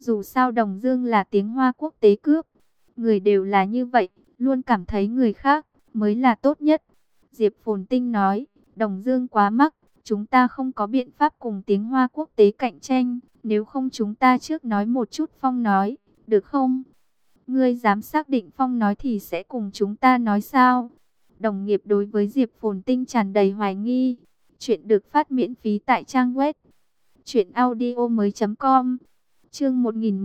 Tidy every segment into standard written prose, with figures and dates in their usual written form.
Dù sao Đồng Dương là tiếng Hoa quốc tế cướp. Người đều là như vậy, luôn cảm thấy người khác mới là tốt nhất. Diệp Phồn Tinh nói, Đồng Dương quá mắc, chúng ta không có biện pháp cùng tiếng Hoa quốc tế cạnh tranh. Nếu không chúng ta trước nói một chút Phong nói, được không? Ngươi dám xác định Phong nói thì sẽ cùng chúng ta nói sao? Đồng nghiệp đối với Diệp Phồn Tinh tràn đầy hoài nghi. Chuyện được phát miễn phí tại trang web truyệnaudiomoi.com. Chương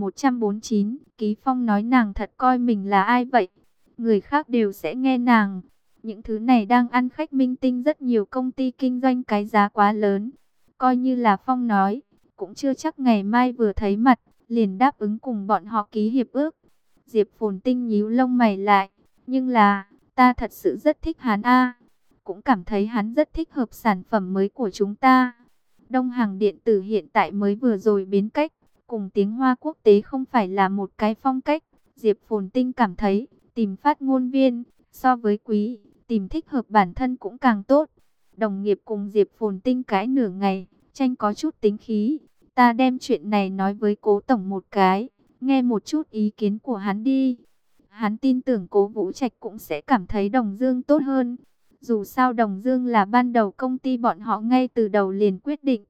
1149, Ký Phong nói nàng thật coi mình là ai vậy? Người khác đều sẽ nghe nàng. Những thứ này đang ăn khách minh tinh, rất nhiều công ty kinh doanh cái giá quá lớn. Coi như là Phong nói, cũng chưa chắc ngày mai vừa thấy mặt, liền đáp ứng cùng bọn họ ký hiệp ước. Diệp Phồn Tinh nhíu lông mày lại, nhưng là, ta thật sự rất thích hắn a, cũng cảm thấy hắn rất thích hợp sản phẩm mới của chúng ta. Đông Hàng Điện tử hiện tại mới vừa rồi biến cách, cùng tiếng Hoa quốc tế không phải là một cái phong cách. Diệp Phồn Tinh cảm thấy, tìm phát ngôn viên, so với quý, tìm thích hợp bản thân cũng càng tốt. Đồng nghiệp cùng Diệp Phồn Tinh cãi nửa ngày, tranh có chút tính khí. Ta đem chuyện này nói với Cố tổng một cái, nghe một chút ý kiến của hắn đi. Hắn tin tưởng Cố Vũ Trạch cũng sẽ cảm thấy Đồng Dương tốt hơn. Dù sao Đồng Dương là ban đầu công ty bọn họ ngay từ đầu liền quyết định.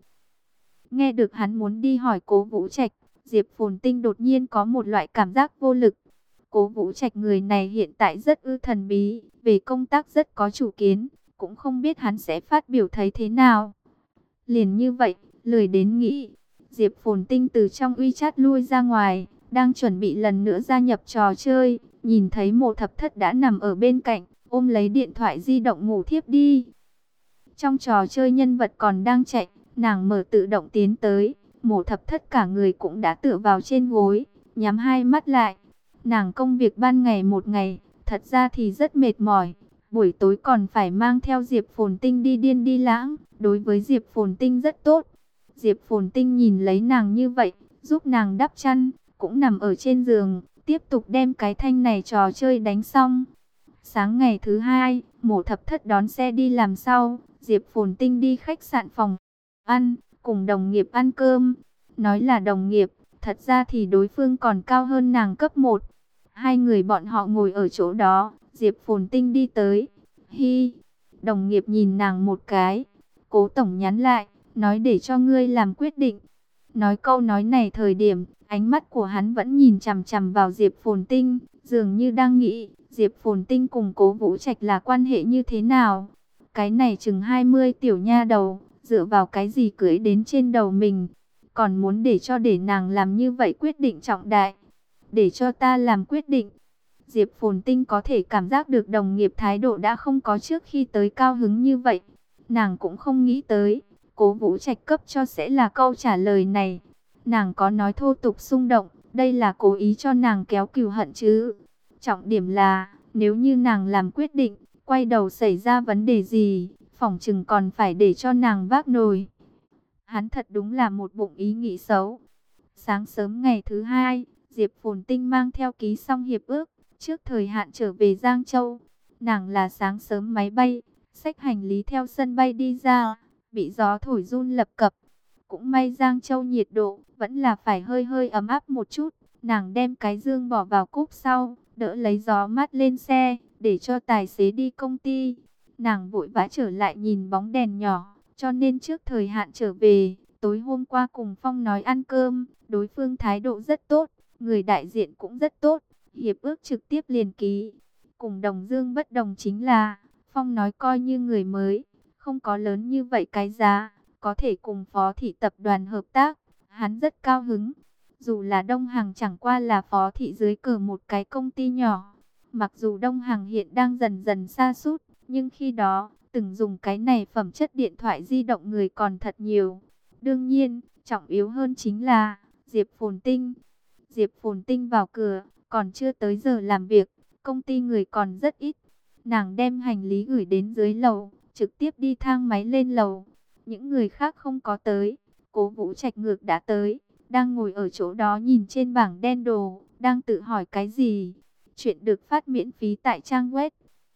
Nghe được hắn muốn đi hỏi Cố Vũ Trạch, Diệp Phồn Tinh đột nhiên có một loại cảm giác vô lực. Cố Vũ Trạch người này hiện tại rất thần bí, về công tác rất có chủ kiến, cũng không biết hắn sẽ phát biểu thấy thế nào. Liền như vậy, lười đến nghĩ. Diệp Phồn Tinh từ trong WeChat lui ra ngoài, đang chuẩn bị lần nữa gia nhập trò chơi, nhìn thấy Mộ Thập Thất đã nằm ở bên cạnh, ôm lấy điện thoại di động ngủ thiếp đi. Trong trò chơi nhân vật còn đang chạy, nàng mở tự động tiến tới, Mộ Thập Thất cả người cũng đã tựa vào trên gối, nhắm hai mắt lại. Nàng công việc ban ngày một ngày, thật ra thì rất mệt mỏi, buổi tối còn phải mang theo Diệp Phồn Tinh đi điên đi lãng, đối với Diệp Phồn Tinh rất tốt. Diệp Phồn Tinh nhìn lấy nàng như vậy, giúp nàng đắp chăn, cũng nằm ở trên giường, tiếp tục đem cái thanh này trò chơi đánh xong. Sáng ngày thứ hai, Mộ Thập Thất đón xe đi làm sau, Diệp Phồn Tinh đi khách sạn phòng ăn, cùng đồng nghiệp ăn cơm. Nói là đồng nghiệp, thật ra thì đối phương còn cao hơn nàng cấp 1. Hai người bọn họ ngồi ở chỗ đó, Diệp Phồn Tinh đi tới. Hi, đồng nghiệp nhìn nàng một cái. Cố tổng nhắn lại, nói để cho ngươi làm quyết định. Nói câu nói này thời điểm, ánh mắt của hắn vẫn nhìn chằm chằm vào Diệp Phồn Tinh, dường như đang nghĩ, Diệp Phồn Tinh cùng Cố Vũ Trạch là quan hệ như thế nào. Cái này chừng 20 tiểu nha đầu, dựa vào cái gì cưỡi đến trên đầu mình, còn muốn để nàng làm như vậy quyết định trọng đại. Để cho ta làm quyết định. Diệp Phồn Tinh có thể cảm giác được đồng nghiệp thái độ đã không có trước khi tới cao hứng như vậy. Nàng cũng không nghĩ tới, Cố Vũ Trạch cấp cho sẽ là câu trả lời này. Nàng có nói thô tục xung động, đây là cố ý cho nàng kéo cừu hận chứ. Trọng điểm là, nếu như nàng làm quyết định, quay đầu xảy ra vấn đề gì, phỏng chừng còn phải để cho nàng vác nồi. Hắn thật đúng là một bụng ý nghĩ xấu. Sáng sớm ngày thứ hai, Diệp Phồn Tinh mang theo ký xong hiệp ước, trước thời hạn trở về Giang Châu. Nàng là sáng sớm máy bay, xách hành lý theo sân bay đi ra, bị gió thổi run lập cập. Cũng may Giang Châu nhiệt độ vẫn là phải hơi hơi ấm áp một chút. Nàng đem cái dương bỏ vào cốp sau, đỡ lấy gió mát lên xe, để cho tài xế đi công ty. Nàng vội vã trở lại nhìn bóng đèn nhỏ, cho nên trước thời hạn trở về. Tối hôm qua cùng Phong nói ăn cơm, đối phương thái độ rất tốt, người đại diện cũng rất tốt, hiệp ước trực tiếp liền ký. Cùng Đồng Dương bất đồng chính là, Phong nói coi như người mới, không có lớn như vậy cái giá, có thể cùng Phó Thị tập đoàn hợp tác, hắn rất cao hứng. Dù là Đông Hằng chẳng qua là Phó Thị dưới cờ một cái công ty nhỏ, mặc dù Đông Hằng hiện đang dần dần sa sút, nhưng khi đó, từng dùng cái này phẩm chất điện thoại di động người còn thật nhiều. Đương nhiên, trọng yếu hơn chính là Diệp Phồn Tinh. Diệp Phồn Tinh vào cửa, còn chưa tới giờ làm việc, công ty người còn rất ít. Nàng đem hành lý gửi đến dưới lầu, trực tiếp đi thang máy lên lầu. Những người khác không có tới, Cố Vũ Trạch ngược đã tới, đang ngồi ở chỗ đó nhìn trên bảng đen đồ, đang tự hỏi cái gì. Chuyện được phát miễn phí tại trang web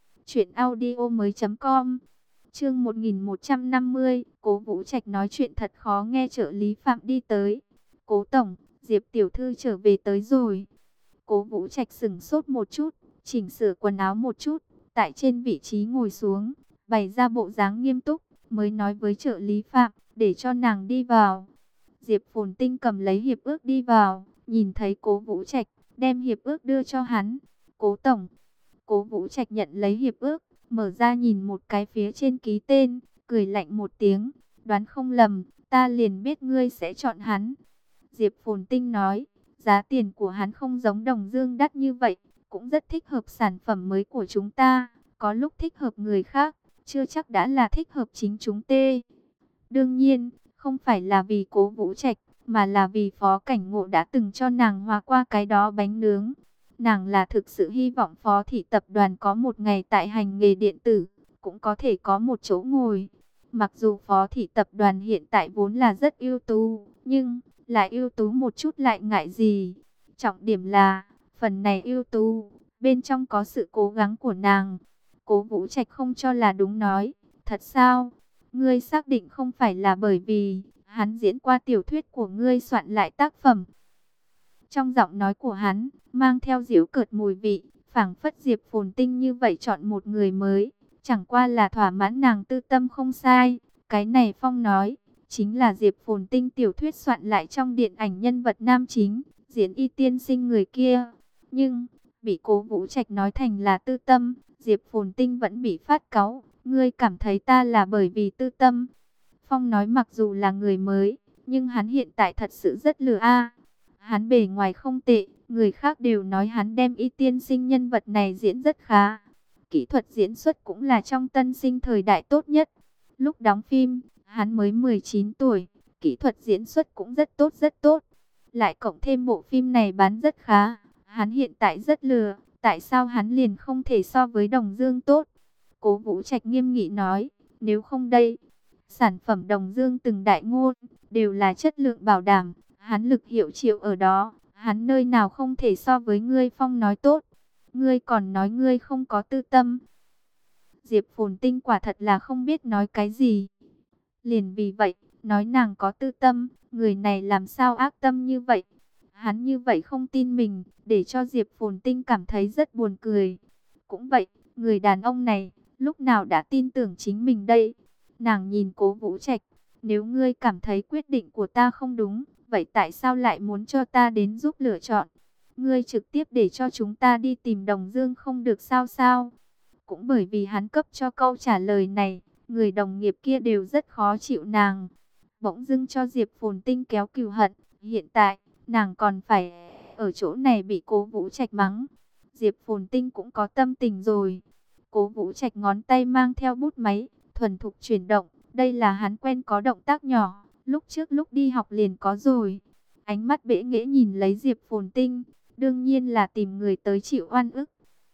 truyệnaudiomoi.com. Chương 1150, Cố Vũ Trạch nói chuyện thật khó nghe. Trợ lý Phạm đi tới. Cố tổng, Diệp tiểu thư trở về tới rồi. Cố Vũ Trạch sững sốt một chút, chỉnh sửa quần áo một chút, tại trên vị trí ngồi xuống, bày ra bộ dáng nghiêm túc, mới nói với trợ lý Phạm, để cho nàng đi vào. Diệp Phồn Tinh cầm lấy hiệp ước đi vào, nhìn thấy Cố Vũ Trạch, đem hiệp ước đưa cho hắn. Cố tổng. Cố Vũ Trạch nhận lấy hiệp ước, mở ra nhìn một cái phía trên ký tên, cười lạnh một tiếng, đoán không lầm, ta liền biết ngươi sẽ chọn hắn. Diệp Phồn Tinh nói, giá tiền của hắn không giống Đồng Dương đắt như vậy, cũng rất thích hợp sản phẩm mới của chúng ta, có lúc thích hợp người khác, chưa chắc đã là thích hợp chính chúng tê. Đương nhiên, không phải là vì Cố Vũ Trạch, mà là vì Phó Cảnh Ngộ đã từng cho nàng hòa qua cái đó bánh nướng. Nàng là thực sự hy vọng Phó Thị Tập đoàn có một ngày tại hành nghề điện tử, cũng có thể có một chỗ ngồi. Mặc dù Phó Thị Tập đoàn hiện tại vốn là rất ưu tú, nhưng lại ưu tú một chút lại ngại gì. Trọng điểm là, phần này ưu tú, bên trong có sự cố gắng của nàng. Cố Vũ Trạch không cho là đúng nói, thật sao? Ngươi xác định không phải là bởi vì hắn diễn qua tiểu thuyết của ngươi soạn lại tác phẩm. Trong giọng nói của hắn, mang theo giễu cợt mùi vị, phảng phất Diệp Phồn Tinh như vậy chọn một người mới, chẳng qua là thỏa mãn nàng tư tâm không sai. Cái này Phong nói, chính là Diệp Phồn Tinh tiểu thuyết soạn lại trong điện ảnh nhân vật nam chính, diễn Y tiên sinh người kia. Nhưng, bị Cố Vũ Trạch nói thành là tư tâm, Diệp Phồn Tinh vẫn bị phát cáu. Ngươi cảm thấy ta là bởi vì tư tâm. Phong nói mặc dù là người mới, nhưng hắn hiện tại thật sự rất lừa a. Hắn bề ngoài không tệ, người khác đều nói hắn đem Y tiên sinh nhân vật này diễn rất khá. Kỹ thuật diễn xuất cũng là trong tân sinh thời đại tốt nhất. Lúc đóng phim, hắn mới 19 tuổi, kỹ thuật diễn xuất cũng rất tốt rất tốt. Lại cộng thêm bộ phim này bán rất khá, hắn hiện tại rất lừa, tại sao hắn liền không thể so với Đồng Dương tốt? Cố Vũ Trạch nghiêm nghị nói, nếu không đây, sản phẩm Đồng Dương từng đại ngôn, đều là chất lượng bảo đảm, hắn lực hiệu triệu ở đó, hắn nơi nào không thể so với ngươi. Phong nói tốt, ngươi còn nói ngươi không có tư tâm. Diệp Phồn Tinh quả thật là không biết nói cái gì. Liền vì vậy, nói nàng có tư tâm, người này làm sao ác tâm như vậy. Hắn như vậy không tin mình, để cho Diệp Phồn Tinh cảm thấy rất buồn cười. Cũng vậy, người đàn ông này, lúc nào đã tin tưởng chính mình đây? Nàng nhìn Cố Vũ Trạch, nếu ngươi cảm thấy quyết định của ta không đúng, vậy tại sao lại muốn cho ta đến giúp lựa chọn? Ngươi trực tiếp để cho chúng ta đi tìm Đồng Dương không được sao sao? Cũng bởi vì hắn cấp cho câu trả lời này, người đồng nghiệp kia đều rất khó chịu nàng. Bỗng dưng cho Diệp Phồn Tinh kéo cừu hận, hiện tại, nàng còn phải ở chỗ này bị Cố Vũ Trạch mắng. Diệp Phồn Tinh cũng có tâm tình rồi. Cố Vũ Trạch ngón tay mang theo bút máy, thuần thục chuyển động. Đây là hắn quen có động tác nhỏ, lúc trước lúc đi học liền có rồi. Ánh mắt bẽ nghễ nhìn lấy Diệp Phồn Tinh, đương nhiên là tìm người tới chịu oan ức.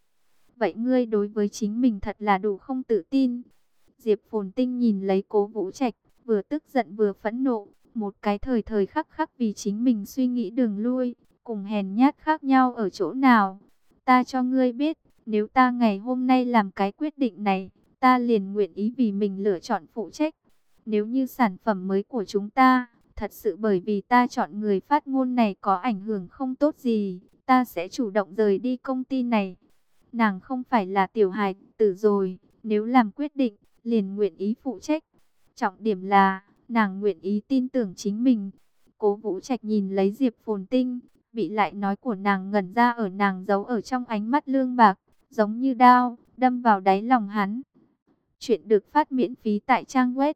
Vậy ngươi đối với chính mình thật là đủ không tự tin. Diệp Phồn Tinh nhìn lấy Cố Vũ Trạch, vừa tức giận vừa phẫn nộ. Một cái thời thời khắc khắc vì chính mình suy nghĩ đường lui, cùng hèn nhát khác nhau ở chỗ nào. Ta cho ngươi biết, nếu ta ngày hôm nay làm cái quyết định này, ta liền nguyện ý vì mình lựa chọn phụ trách. Nếu như sản phẩm mới của chúng ta, thật sự bởi vì ta chọn người phát ngôn này có ảnh hưởng không tốt gì, ta sẽ chủ động rời đi công ty này. Nàng không phải là tiểu hài tử rồi, nếu làm quyết định, liền nguyện ý phụ trách. Trọng điểm là, nàng nguyện ý tin tưởng chính mình. Cố Vũ Trạch nhìn lấy Diệp Phồn Tinh, bị lại nói của nàng ngẩn ra ở nàng giấu ở trong ánh mắt lương bạc, giống như đao, đâm vào đáy lòng hắn. Chuyện được phát miễn phí tại trang web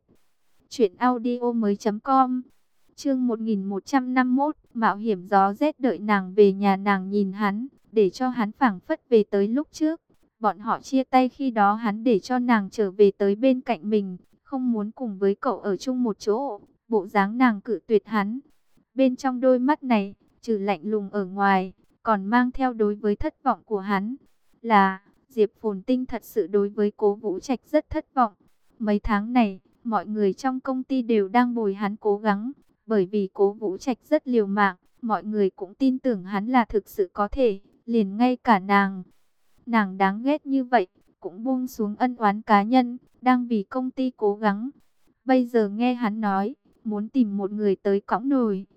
truyệnaudiomoi.com. Chương 1151, mạo hiểm gió rét đợi nàng về nhà. Nàng nhìn hắn, để cho hắn phảng phất về tới lúc trước. Bọn họ chia tay khi đó hắn để cho nàng trở về tới bên cạnh mình, không muốn cùng với cậu ở chung một chỗ. Bộ dáng nàng cự tuyệt hắn. Bên trong đôi mắt này, trừ lạnh lùng ở ngoài, còn mang theo đối với thất vọng của hắn. Là, Diệp Phồn Tinh thật sự đối với Cố Vũ Trạch rất thất vọng. Mấy tháng này, mọi người trong công ty đều đang bồi hắn cố gắng. Bởi vì Cố Vũ Trạch rất liều mạng, mọi người cũng tin tưởng hắn là thực sự có thể, liền ngay cả nàng đáng ghét như vậy, cũng buông xuống ân oán cá nhân, đang vì công ty cố gắng. Bây giờ nghe hắn nói, muốn tìm một người tới cõng nồi,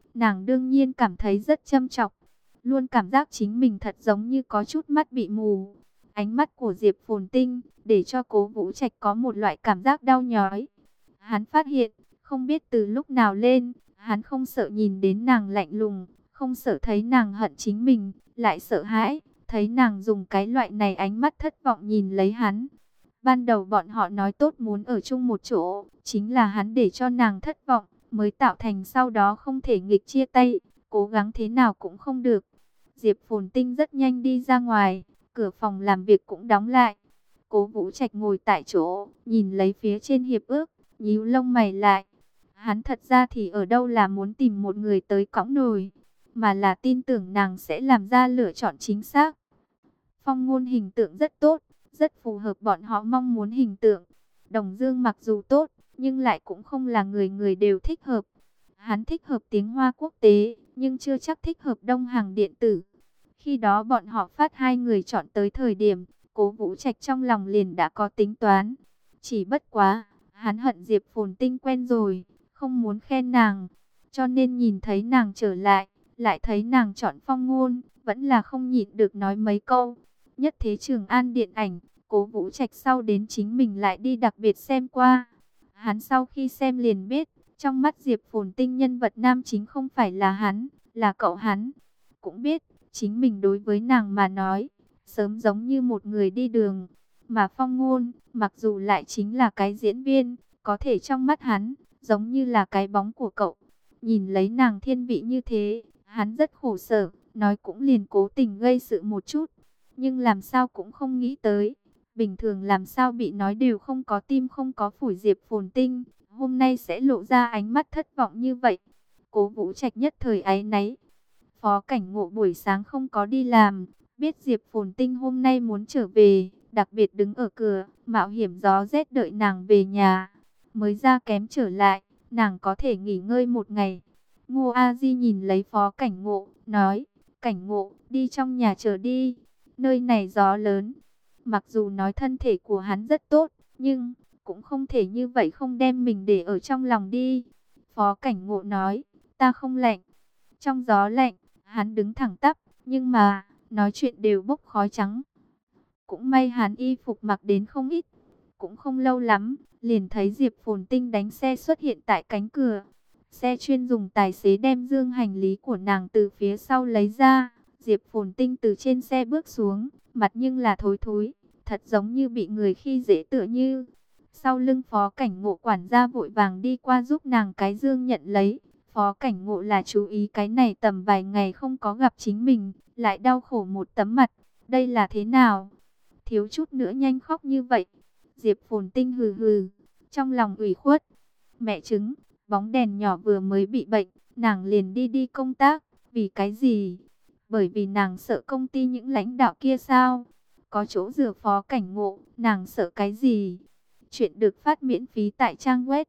Nàng đương nhiên cảm thấy rất châm chọc, luôn cảm giác chính mình thật giống như có chút mắt bị mù. Ánh mắt của Diệp Phồn Tinh để cho Cố Vũ Trạch có một loại cảm giác đau nhói. Hắn phát hiện, không biết từ lúc nào lên, hắn không sợ nhìn đến nàng lạnh lùng, không sợ thấy nàng hận chính mình, lại sợ hãi thấy nàng dùng cái loại này ánh mắt thất vọng nhìn lấy hắn. Ban đầu bọn họ nói tốt muốn ở chung một chỗ, chính là hắn để cho nàng thất vọng, mới tạo thành sau đó không thể nghịch chia tay, cố gắng thế nào cũng không được. Diệp Phồn Tinh rất nhanh đi ra ngoài, cửa phòng làm việc cũng đóng lại. Cố Vũ Trạch ngồi tại chỗ, nhìn lấy phía trên hiệp ước, nhíu lông mày lại. Hắn thật ra thì ở đâu là muốn tìm một người tới cõng nồi, mà là tin tưởng nàng sẽ làm ra lựa chọn chính xác. Phong Ngôn hình tượng rất tốt, rất phù hợp bọn họ mong muốn hình tượng. Đồng Dương mặc dù tốt, nhưng lại cũng không là người người đều thích hợp. Hắn thích hợp tiếng Hoa quốc tế, nhưng chưa chắc thích hợp Đông Hàng điện tử. Khi đó bọn họ phát hai người chọn tới thời điểm, Cố Vũ Trạch trong lòng liền đã có tính toán. Chỉ bất quá, hắn hận Diệp Phồn Tinh quen rồi, không muốn khen nàng. Cho nên nhìn thấy nàng trở lại thấy nàng chọn Phong Ngôn, vẫn là không nhịn được nói mấy câu. Nhất thế Trường An điện ảnh, Cố Vũ Trạch sau đến chính mình lại đi đặc biệt xem qua. Hắn sau khi xem liền biết, trong mắt Diệp Phồn Tinh nhân vật nam chính không phải là hắn, là cậu hắn. Cũng biết, chính mình đối với nàng mà nói, sớm giống như một người đi đường. Mà Phong Ngôn, mặc dù lại chính là cái diễn viên, có thể trong mắt hắn, giống như là cái bóng của cậu. Nhìn lấy nàng thiên vị như thế, hắn rất khổ sở, nói cũng liền cố tình gây sự một chút. Nhưng làm sao cũng không nghĩ tới, bình thường làm sao bị nói đều không có tim không có phổi Diệp Phồn Tinh, hôm nay sẽ lộ ra ánh mắt thất vọng như vậy. Cố Vũ Trạch nhất thời áy náy. Phó Cảnh Ngộ buổi sáng không có đi làm, biết Diệp Phồn Tinh hôm nay muốn trở về, đặc biệt đứng ở cửa, mạo hiểm gió rét đợi nàng về nhà. Mới ra kém trở lại, nàng có thể nghỉ ngơi một ngày. Ngô A Di nhìn lấy Phó Cảnh Ngộ, nói, Cảnh Ngộ, đi trong nhà chờ đi, nơi này gió lớn. Mặc dù nói thân thể của hắn rất tốt, nhưng cũng không thể như vậy không đem mình để ở trong lòng đi. Phó Cảnh Ngộ nói, ta không lạnh. Trong gió lạnh, hắn đứng thẳng tắp, nhưng mà, nói chuyện đều bốc khói trắng. Cũng may hắn y phục mặc đến không ít. Cũng không lâu lắm, liền thấy Diệp Phồn Tinh đánh xe xuất hiện tại cánh cửa. Xe chuyên dùng tài xế đem dương hành lý của nàng từ phía sau lấy ra. Diệp Phồn Tinh từ trên xe bước xuống, mặt nhưng là thối thối, thật giống như bị người khi dễ tựa như. Sau lưng Phó Cảnh Ngộ quản gia vội vàng đi qua giúp nàng cái dương nhận lấy. Phó Cảnh Ngộ là chú ý cái này tầm vài ngày không có gặp chính mình, lại đau khổ một tấm mặt. Đây là thế nào? Thiếu chút nữa nhanh khóc như vậy. Diệp Phồn Tinh hừ hừ, trong lòng ủy khuất. Mẹ chứng, bóng đèn nhỏ vừa mới bị bệnh, nàng liền đi công tác. Vì cái gì? Bởi vì nàng sợ công ty những lãnh đạo kia sao? Có chỗ dựa Phó Cảnh Ngộ, nàng sợ cái gì? Chuyện được phát miễn phí tại trang web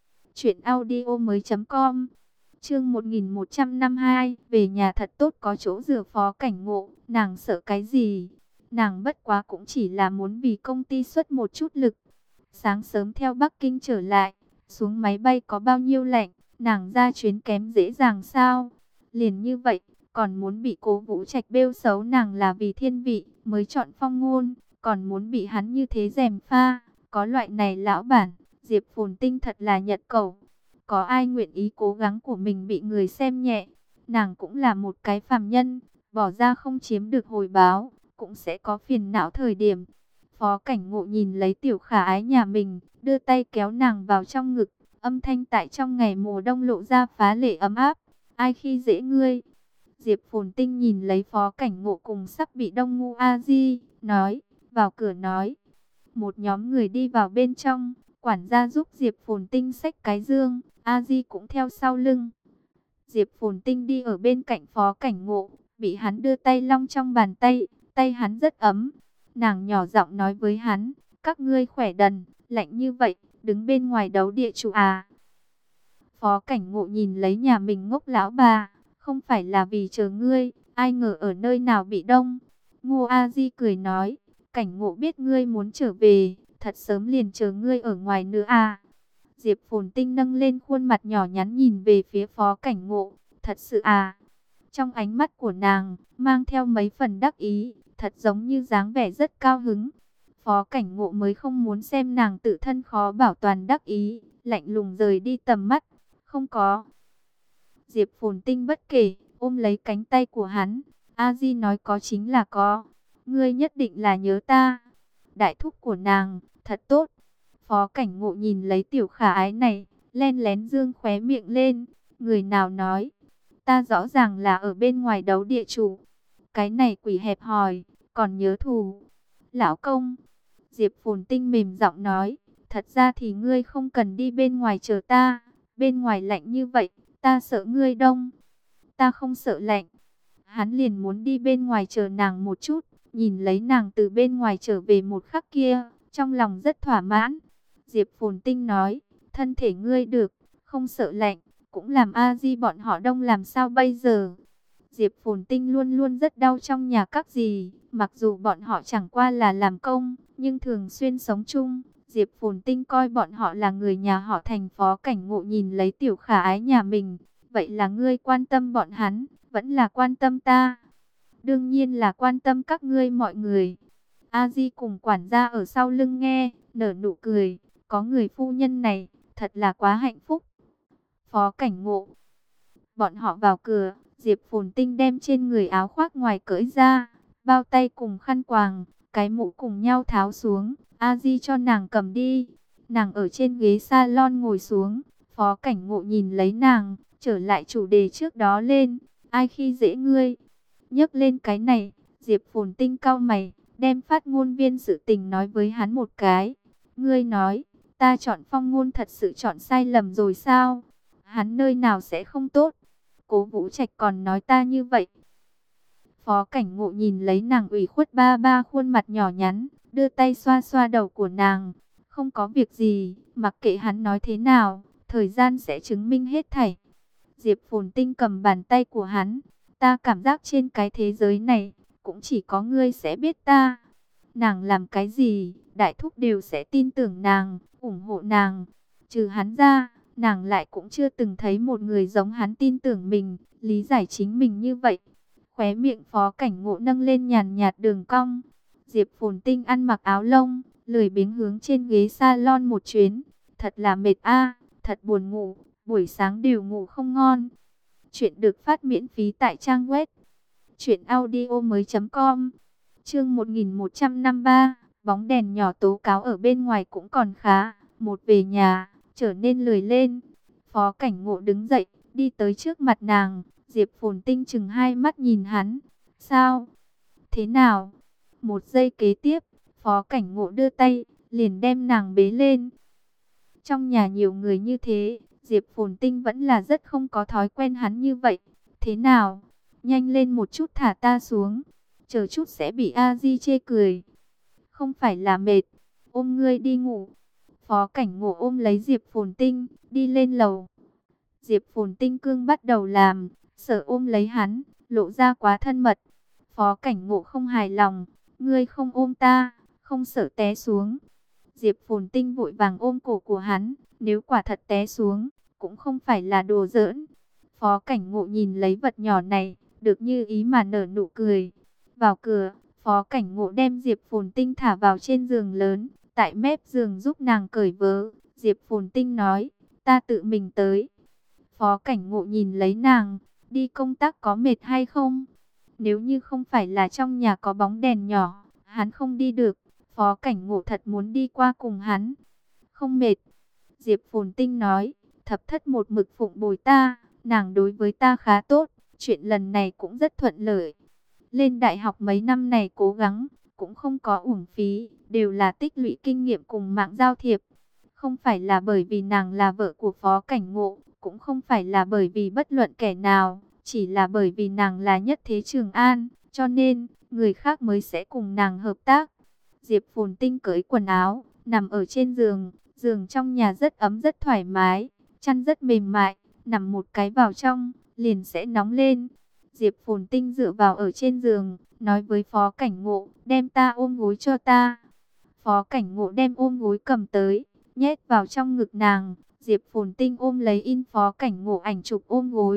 truyệnaudiomoi.com. Chương 1152, về nhà thật tốt có chỗ dựa Phó Cảnh Ngộ, nàng sợ cái gì? Nàng bất quá cũng chỉ là muốn vì công ty xuất một chút lực. Sáng sớm theo Bắc Kinh trở lại, xuống máy bay có bao nhiêu lạnh, nàng ra chuyến kém dễ dàng sao? Liền như vậy, còn muốn bị Cố Vũ Trạch bêu xấu nàng là vì thiên vị, mới chọn Phong Ngôn, còn muốn bị hắn như thế gièm pha. Có loại này lão bản, Diệp Phồn Tinh thật là nhật cẩu. Có ai nguyện ý cố gắng của mình bị người xem nhẹ? Nàng cũng là một cái phàm nhân, bỏ ra không chiếm được hồi báo, cũng sẽ có phiền não thời điểm. Phó Cảnh Ngộ nhìn lấy tiểu khả ái nhà mình, đưa tay kéo nàng vào trong ngực, âm thanh tại trong ngày mùa đông lộ ra phá lệ ấm áp. Ai khi dễ ngươi? Diệp Phồn Tinh nhìn lấy Phó Cảnh Ngộ cùng sắp bị đông ngu a di, nói, vào cửa nói. Một nhóm người đi vào bên trong, quản gia giúp Diệp Phồn Tinh xách cái dương, a di cũng theo sau lưng. Diệp Phồn Tinh đi ở bên cạnh Phó Cảnh Ngộ, bị hắn đưa tay long trong bàn tay, tay hắn rất ấm. Nàng nhỏ giọng nói với hắn, các ngươi khỏe đần, lạnh như vậy, đứng bên ngoài đấu địa chủ à. Phó Cảnh Ngộ nhìn lấy nhà mình ngốc lão bà, không phải là vì chờ ngươi, ai ngờ ở nơi nào bị đông. Ngô A Di cười nói, Cảnh Ngộ biết ngươi muốn trở về, thật sớm liền chờ ngươi ở ngoài nữa à. Diệp Phồn Tinh nâng lên khuôn mặt nhỏ nhắn nhìn về phía Phó Cảnh Ngộ, Thật sự à? Trong ánh mắt của nàng, mang theo mấy phần đắc ý, thật giống như dáng vẻ rất cao hứng. Phó Cảnh Ngộ mới không muốn xem nàng tự thân khó bảo toàn đắc ý, lạnh lùng rời đi tầm mắt. Không có. Diệp Phồn Tinh bất kể, ôm lấy cánh tay của hắn. A Di nói có chính là có. Ngươi nhất định là nhớ ta. Đại thúc của nàng, thật tốt. Phó Cảnh Ngộ nhìn lấy tiểu khả ái này, len lén dương khóe miệng lên. Người nào nói, ta rõ ràng là ở bên ngoài đấu địa chủ. Cái này quỷ hẹp hòi, còn nhớ thù. Lão công, Diệp Phồn Tinh mềm giọng nói, thật ra thì ngươi không cần đi bên ngoài chờ ta. Bên ngoài lạnh như vậy, ta sợ ngươi đông. Ta không sợ lạnh. Hắn liền muốn đi bên ngoài chờ nàng một chút, nhìn lấy nàng từ bên ngoài trở về một khắc kia, trong lòng rất thỏa mãn. Diệp Phồn Tinh nói, thân thể ngươi được, không sợ lạnh, cũng làm A Di bọn họ đông làm sao bây giờ? Diệp Phồn Tinh luôn luôn rất đau trong nhà các dì, mặc dù bọn họ chẳng qua là làm công, nhưng thường xuyên sống chung. Diệp Phồn Tinh coi bọn họ là người nhà họ Thành. Phó Cảnh Ngộ nhìn lấy tiểu khả ái nhà mình, vậy là ngươi quan tâm bọn hắn, vẫn là quan tâm ta? Đương nhiên là quan tâm các ngươi mọi người. A Di cùng quản gia ở sau lưng nghe, nở nụ cười, có người phu nhân này, thật là quá hạnh phúc. Phó Cảnh Ngộ. Bọn họ vào cửa, Diệp Phồn Tinh đem trên người áo khoác ngoài cởi ra, bao tay cùng khăn quàng, cái mũ cùng nhau tháo xuống. A Di cho nàng cầm đi. Nàng ở trên ghế salon ngồi xuống. Phó Cảnh Ngộ nhìn lấy nàng, trở lại chủ đề trước đó lên. Ai khi dễ ngươi? Nhắc lên cái này, Diệp Phồn Tinh cau mày, đem phát ngôn viên sự tình nói với hắn một cái. Ngươi nói, ta chọn Phong Ngôn thật sự chọn sai lầm rồi sao? Hắn nơi nào sẽ không tốt? Cố Vũ Trạch còn nói ta như vậy. Phó Cảnh Ngộ nhìn lấy nàng ủy khuất ba ba khuôn mặt nhỏ nhắn, đưa tay xoa xoa đầu của nàng. Không có việc gì, mặc kệ hắn nói thế nào, thời gian sẽ chứng minh hết thảy. Diệp Phồn Tinh cầm bàn tay của hắn. Ta cảm giác trên cái thế giới này, cũng chỉ có ngươi sẽ biết ta. Nàng làm cái gì, đại thúc đều sẽ tin tưởng nàng, ủng hộ nàng. Trừ hắn ra, nàng lại cũng chưa từng thấy một người giống hắn tin tưởng mình, lý giải chính mình như vậy. Khóe miệng Phó Cảnh Ngộ nâng lên nhàn nhạt đường cong. Diệp Phồn Tinh ăn mặc áo lông, lười biếng hướng trên ghế salon một chuyến. Thật là mệt a, thật buồn ngủ, buổi sáng đều ngủ không ngon. Chuyện được phát miễn phí tại trang web truyệnaudiomoi.com. Chương 1153, bóng đèn nhỏ tố cáo ở bên ngoài cũng còn khá, một về nhà, trở nên lười lên. Phó Cảnh Ngộ đứng dậy, đi tới trước mặt nàng, Diệp Phồn Tinh chừng hai mắt nhìn hắn. Sao? Thế nào? Một giây kế tiếp, Phó Cảnh Ngộ đưa tay, liền đem nàng bế lên. Trong nhà nhiều người như thế, Diệp Phồn Tinh vẫn là rất không có thói quen hắn như vậy. Thế nào? Nhanh lên một chút thả ta xuống. Chờ chút sẽ bị A Di chê cười. Không phải là mệt. Ôm ngươi đi ngủ. Phó Cảnh Ngộ ôm lấy Diệp Phồn Tinh, đi lên lầu. Diệp Phồn Tinh cương bắt đầu làm, sợ ôm lấy hắn, lộ ra quá thân mật. Phó Cảnh Ngộ không hài lòng. Ngươi không ôm ta, không sợ té xuống. Diệp Phồn Tinh vội vàng ôm cổ của hắn, nếu quả thật té xuống, cũng không phải là đồ giỡn. Phó Cảnh Ngộ nhìn lấy vật nhỏ này, được như ý mà nở nụ cười. Vào cửa, Phó Cảnh Ngộ đem Diệp Phồn Tinh thả vào trên giường lớn, tại mép giường giúp nàng cởi vớ. Diệp Phồn Tinh nói, ta tự mình tới. Phó Cảnh Ngộ nhìn lấy nàng, đi công tác có mệt hay không? Nếu như không phải là trong nhà có bóng đèn nhỏ, hắn không đi được. Phó Cảnh Ngộ thật muốn đi qua cùng hắn. Không mệt. Diệp Phồn Tinh nói, thập thất một mực phụng bồi ta, nàng đối với ta khá tốt, chuyện lần này cũng rất thuận lợi. Lên đại học mấy năm này cố gắng, cũng không có uổng phí, đều là tích lũy kinh nghiệm cùng mạng giao thiệp. Không phải là bởi vì nàng là vợ của Phó Cảnh Ngộ, cũng không phải là bởi vì bất luận kẻ nào, chỉ là bởi vì nàng là nhất thế Trường An, cho nên người khác mới sẽ cùng nàng hợp tác. Diệp Phồn Tinh cởi quần áo, nằm ở trên giường, giường trong nhà rất ấm rất thoải mái, chăn rất mềm mại, nằm một cái vào trong, liền sẽ nóng lên. Diệp Phồn Tinh dựa vào ở trên giường, nói với Phó Cảnh Ngộ, đem ta ôm gối cho ta. Phó Cảnh Ngộ đem ôm gối cầm tới, nhét vào trong ngực nàng. Diệp Phồn Tinh ôm lấy in Phó Cảnh Ngộ ảnh chụp ôm gối,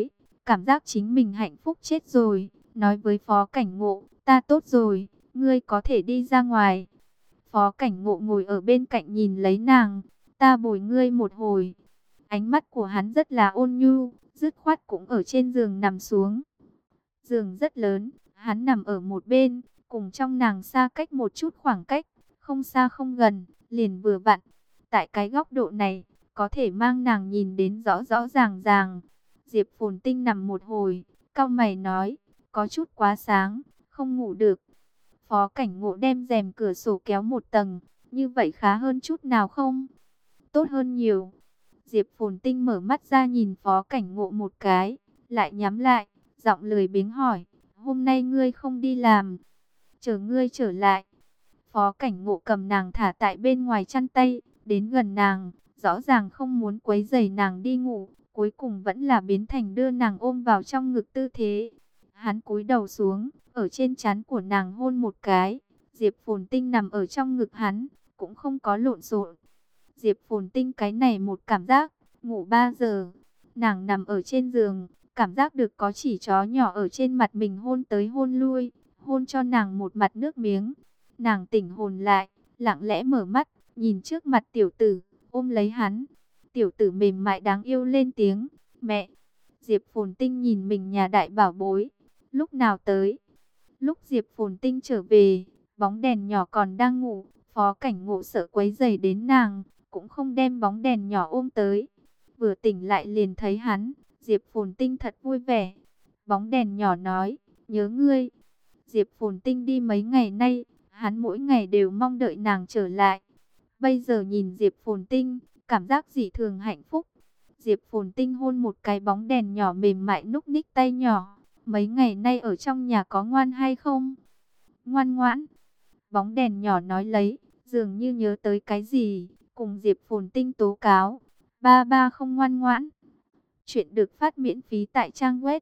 cảm giác chính mình hạnh phúc chết rồi, nói với Phó Cảnh Ngộ, ta tốt rồi, ngươi có thể đi ra ngoài. Phó Cảnh Ngộ ngồi ở bên cạnh nhìn lấy nàng, ta bồi ngươi một hồi. Ánh mắt của hắn rất là ôn nhu, dứt khoát cũng ở trên giường nằm xuống. Giường rất lớn, hắn nằm ở một bên, cùng trong nàng xa cách một chút khoảng cách, không xa không gần, liền vừa vặn. Tại cái góc độ này, có thể mang nàng nhìn đến rõ rõ ràng ràng. Diệp Phồn Tinh nằm một hồi, cau mày nói, có chút quá sáng, không ngủ được. Phó Cảnh Ngộ đem rèm cửa sổ kéo một tầng, như vậy khá hơn chút nào không? Tốt hơn nhiều. Diệp Phồn Tinh mở mắt ra nhìn Phó Cảnh Ngộ một cái, lại nhắm lại, giọng lười biếng hỏi, hôm nay ngươi không đi làm, chờ ngươi trở lại. Phó Cảnh Ngộ cầm nàng thả tại bên ngoài chăn tây, đến gần nàng, rõ ràng không muốn quấy rầy nàng đi ngủ, cuối cùng vẫn là biến thành đưa nàng ôm vào trong ngực tư thế. Hắn cúi đầu xuống, ở trên trán của nàng hôn một cái. Diệp Phồn Tinh nằm ở trong ngực hắn, cũng không có lộn xộn. Diệp Phồn Tinh cái này một cảm giác, ngủ 3 giờ, nàng nằm ở trên giường, cảm giác được có chỉ chó nhỏ ở trên mặt mình hôn tới hôn lui, hôn cho nàng một mặt nước miếng. Nàng tỉnh hồn lại, lặng lẽ mở mắt, nhìn trước mặt tiểu tử, ôm lấy hắn. Tiểu tử mềm mại đáng yêu lên tiếng, mẹ. Diệp Phồn Tinh nhìn mình nhà đại bảo bối, lúc nào tới? Lúc Diệp Phồn Tinh trở về, bóng đèn nhỏ còn đang ngủ, Phó Cảnh Ngộ sợ quấy rầy đến nàng, cũng không đem bóng đèn nhỏ ôm tới. Vừa tỉnh lại liền thấy hắn, Diệp Phồn Tinh thật vui vẻ. Bóng đèn nhỏ nói, nhớ ngươi. Diệp Phồn Tinh đi mấy ngày nay, hắn mỗi ngày đều mong đợi nàng trở lại. Bây giờ nhìn Diệp Phồn Tinh, cảm giác dị thường hạnh phúc. Diệp Phồn Tinh hôn một cái bóng đèn nhỏ mềm mại núc ních tay nhỏ. Mấy ngày nay ở trong nhà có ngoan hay không? Ngoan ngoãn. Bóng đèn nhỏ nói lấy, dường như nhớ tới cái gì, cùng Diệp Phồn Tinh tố cáo. Ba ba không ngoan ngoãn. Chuyện được phát miễn phí tại trang web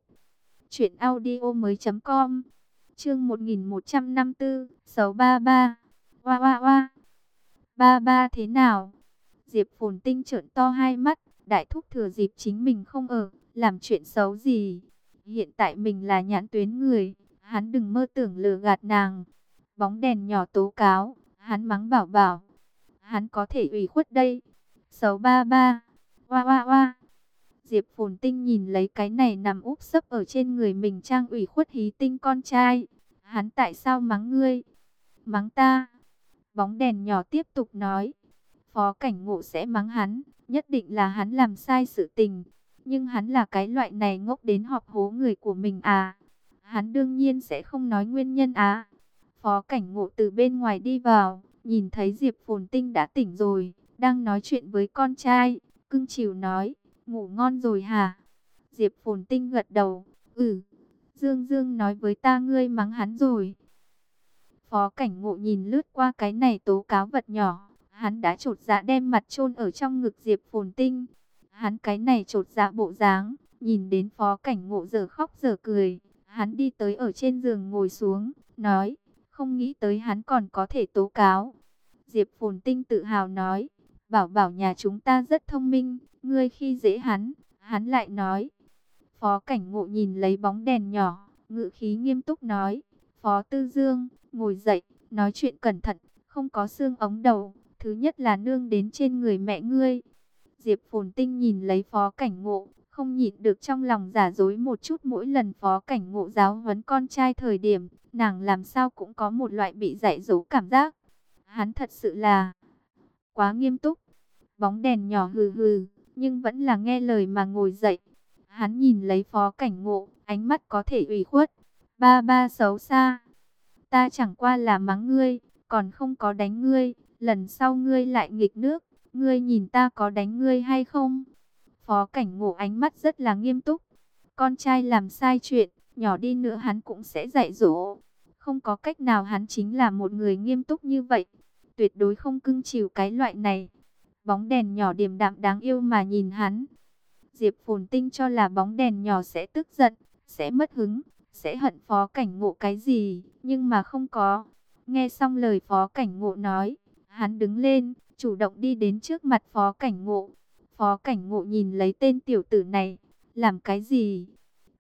truyệnaudiomoi.com. Chương 1154, 633. Oa oa oa. Ba ba thế nào? Diệp Phồn Tinh trợn to hai mắt, đại thúc thừa dịp chính mình không ở, làm chuyện xấu gì? Hiện tại mình là nhãn tuyến người, hắn đừng mơ tưởng lừa gạt nàng. Bóng đèn nhỏ tố cáo, hắn mắng bảo bảo. Hắn có thể ủy khuất đây. 633. Oa oa oa. Diệp Phồn Tinh nhìn lấy cái này nằm úp sấp ở trên người mình trang ủy khuất hí tinh con trai. Hắn tại sao mắng ngươi? Mắng ta. Bóng đèn nhỏ tiếp tục nói. Phó Cảnh Ngộ sẽ mắng hắn, nhất định là hắn làm sai sự tình. Nhưng hắn là cái loại này ngốc đến họp hố người của mình à? Hắn đương nhiên sẽ không nói nguyên nhân à? Phó Cảnh Ngộ từ bên ngoài đi vào, nhìn thấy Diệp Phồn Tinh đã tỉnh rồi, đang nói chuyện với con trai, cưng chiều nói, ngủ ngon rồi hả? Diệp Phồn Tinh gật đầu, Dương Dương nói với ta ngươi mắng hắn rồi. Phó Cảnh Ngộ nhìn lướt qua cái này tố cáo vật nhỏ, hắn đã chột dạ đem mặt chôn ở trong ngực Diệp Phồn Tinh. Hắn cái này chột dạ bộ dáng, nhìn đến Phó Cảnh Ngộ giờ khóc giờ cười, hắn đi tới ở trên giường ngồi xuống, nói, không nghĩ tới hắn còn có thể tố cáo. Diệp Phồn Tinh tự hào nói, bảo bảo nhà chúng ta rất thông minh, ngươi khi dễ hắn, hắn lại nói. Phó Cảnh Ngộ nhìn lấy bóng đèn nhỏ, ngữ khí nghiêm túc nói, Phó Tư Dương, ngồi dậy, nói chuyện cẩn thận, không có xương ống đầu, thứ nhất là nương đến trên người mẹ ngươi. Diệp Phồn Tinh nhìn lấy Phó Cảnh Ngộ, không nhịn được trong lòng giả dối một chút. Mỗi lần Phó Cảnh Ngộ giáo huấn con trai thời điểm, nàng làm sao cũng có một loại bị dạy dỗ cảm giác. Hắn thật sự là quá nghiêm túc. Bóng đèn nhỏ hừ hừ, nhưng vẫn là nghe lời mà ngồi dậy. Hắn nhìn lấy Phó Cảnh Ngộ, ánh mắt có thể ủy khuất. Ba ba xấu xa. Ta chẳng qua là mắng ngươi, còn không có đánh ngươi. Lần sau ngươi lại nghịch nước, ngươi nhìn ta có đánh ngươi hay không? Phó Cảnh Ngộ ánh mắt rất là nghiêm túc. Con trai làm sai chuyện, nhỏ đi nữa hắn cũng sẽ dạy dỗ. Không có cách nào, hắn chính là một người nghiêm túc như vậy. Tuyệt đối không cưng chiều cái loại này. Bóng đèn nhỏ điềm đạm đáng yêu mà nhìn hắn. Diệp Phồn Tinh cho là bóng đèn nhỏ sẽ tức giận, sẽ mất hứng, sẽ hận Phó Cảnh Ngộ cái gì, nhưng mà không có. Nghe xong lời Phó Cảnh Ngộ nói, hắn đứng lên, chủ động đi đến trước mặt Phó Cảnh Ngộ. Phó Cảnh Ngộ nhìn lấy tên tiểu tử này, làm cái gì?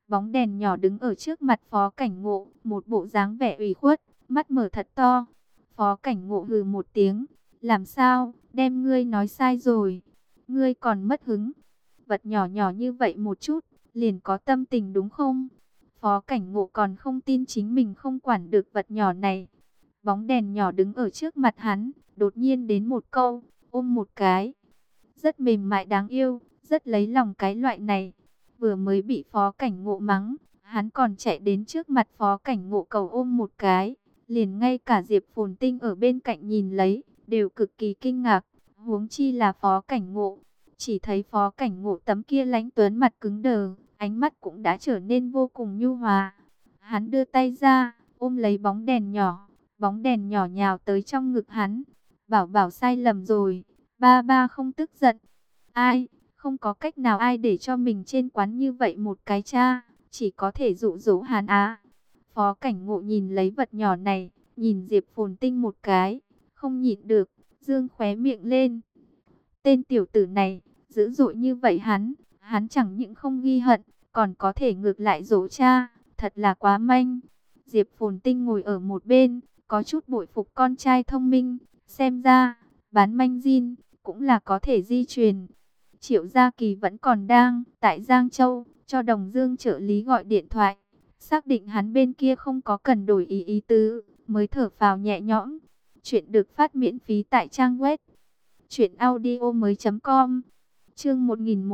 Bóng đèn nhỏ đứng ở trước mặt Phó Cảnh Ngộ, một bộ dáng vẻ ủy khuất, mắt mở thật to. Phó Cảnh Ngộ hừ một tiếng, làm sao, đem ngươi nói sai rồi, ngươi còn mất hứng. Vật nhỏ nhỏ như vậy một chút, liền có tâm tình đúng không? Phó Cảnh Ngộ còn không tin chính mình không quản được vật nhỏ này. Bóng đèn nhỏ đứng ở trước mặt hắn, đột nhiên đến một câu, ôm một cái. Rất mềm mại đáng yêu, rất lấy lòng cái loại này. Vừa mới bị Phó Cảnh Ngộ mắng, hắn còn chạy đến trước mặt Phó Cảnh Ngộ cầu ôm một cái. Liền ngay cả Diệp Phồn Tinh ở bên cạnh nhìn lấy, đều cực kỳ kinh ngạc, huống chi là Phó Cảnh Ngộ. Chỉ thấy Phó Cảnh Ngộ tấm kia lãnh tuấn mặt cứng đờ, ánh mắt cũng đã trở nên vô cùng nhu hòa. Hắn đưa tay ra, ôm lấy bóng đèn nhỏ nhào tới trong ngực hắn. Bảo bảo sai lầm rồi, ba ba không tức giận. Ai, không có cách nào ai để cho mình trên quán như vậy một cái cha, chỉ có thể dụ dỗ hắn á. Phó Cảnh Ngộ nhìn lấy vật nhỏ này, nhìn Diệp Phồn Tinh một cái, không nhịn được, dương khóe miệng lên. Tên tiểu tử này, dữ dội như vậy hắn chẳng những không ghi hận, còn có thể ngược lại dỗ cha, thật là quá manh. Diệp Phồn Tinh ngồi ở một bên, có chút bội phục con trai thông minh, xem ra, bán manh zin, cũng là có thể di truyền. Triệu Gia Kỳ vẫn còn đang tại Giang Châu, cho Đồng Dương trợ lý gọi điện thoại, xác định hắn bên kia không có cần đổi ý tứ, mới thở phào nhẹ nhõm. Chuyện được phát miễn phí tại trang web truyệnaudiomoi.com. Chương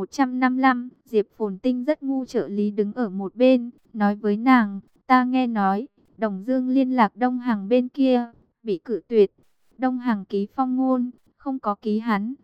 1155, Diệp Phồn Tinh rất ngu, trợ lý đứng ở một bên, nói với nàng, ta nghe nói, Đồng Dương liên lạc Đông Hằng bên kia, bị cự tuyệt. Đông Hằng ký Phong Ngôn, không có ký hắn.